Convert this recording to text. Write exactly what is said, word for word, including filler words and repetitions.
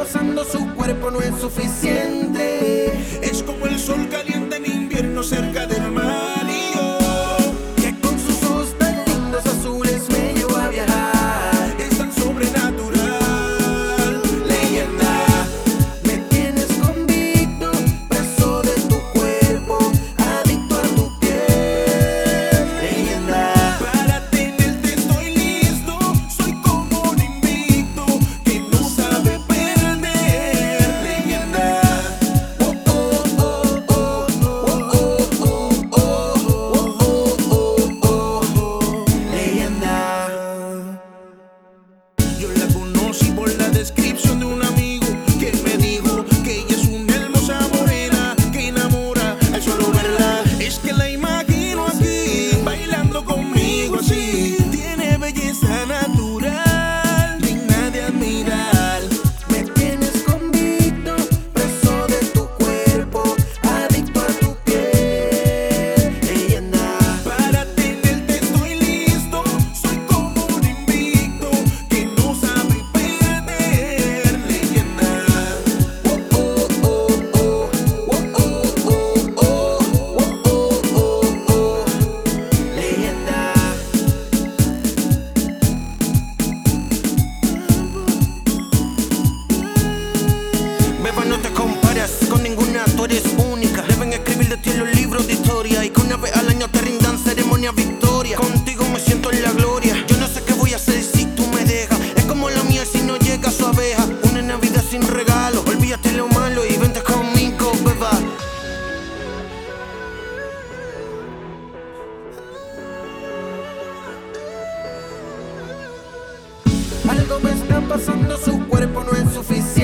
pasando, su cuerpo no es suficiente. Es como el sol caliente en invierno cerca del mar. Y yo, que con sus ojos tan lindos azules me llevó a viajar. es tan sobrenatural. Leyenda, Me tienes convicto, preso de tu cuerpo, adicto a tu piel. Leyenda, para tenerte estoy listo. Soy como un invicto que no sabe perder. Leyenda, oh, oh, oh, oh, oh, oh, oh, oh, oh, oh, oh. Leyenda. yo la conocí por la descripción de un amigo que me dijo que ella es una hermosa morena que enamora al solo verla. Es que la imagino aquí bailando conmigo así. Tiene belleza natural, digna de admirar. Me tienes convicto, preso de tu cuerpo, adicto a tu piel. Leyenda, Para tenerte estoy listo. Soy como un invicto que no sabe perder. Leyenda, oh, oh, oh, oh, oh, oh, oh, oh, oh, oh, oh, oh. Leyenda. Beba, no te comparas con ninguna, tú eres única. Deben escribir de ti en los libros de historia y que una vez al año te rindan ceremonia victoria. Contigo me siento en la gloria. Yo no sé qué voy a hacer si tú me dejas. Es como la miel si no llega a su abeja. Una Navidad sin regalo, olvídate lo malo y vente conmigo, beba. Algo me está pasando, su cuerpo no es suficiente.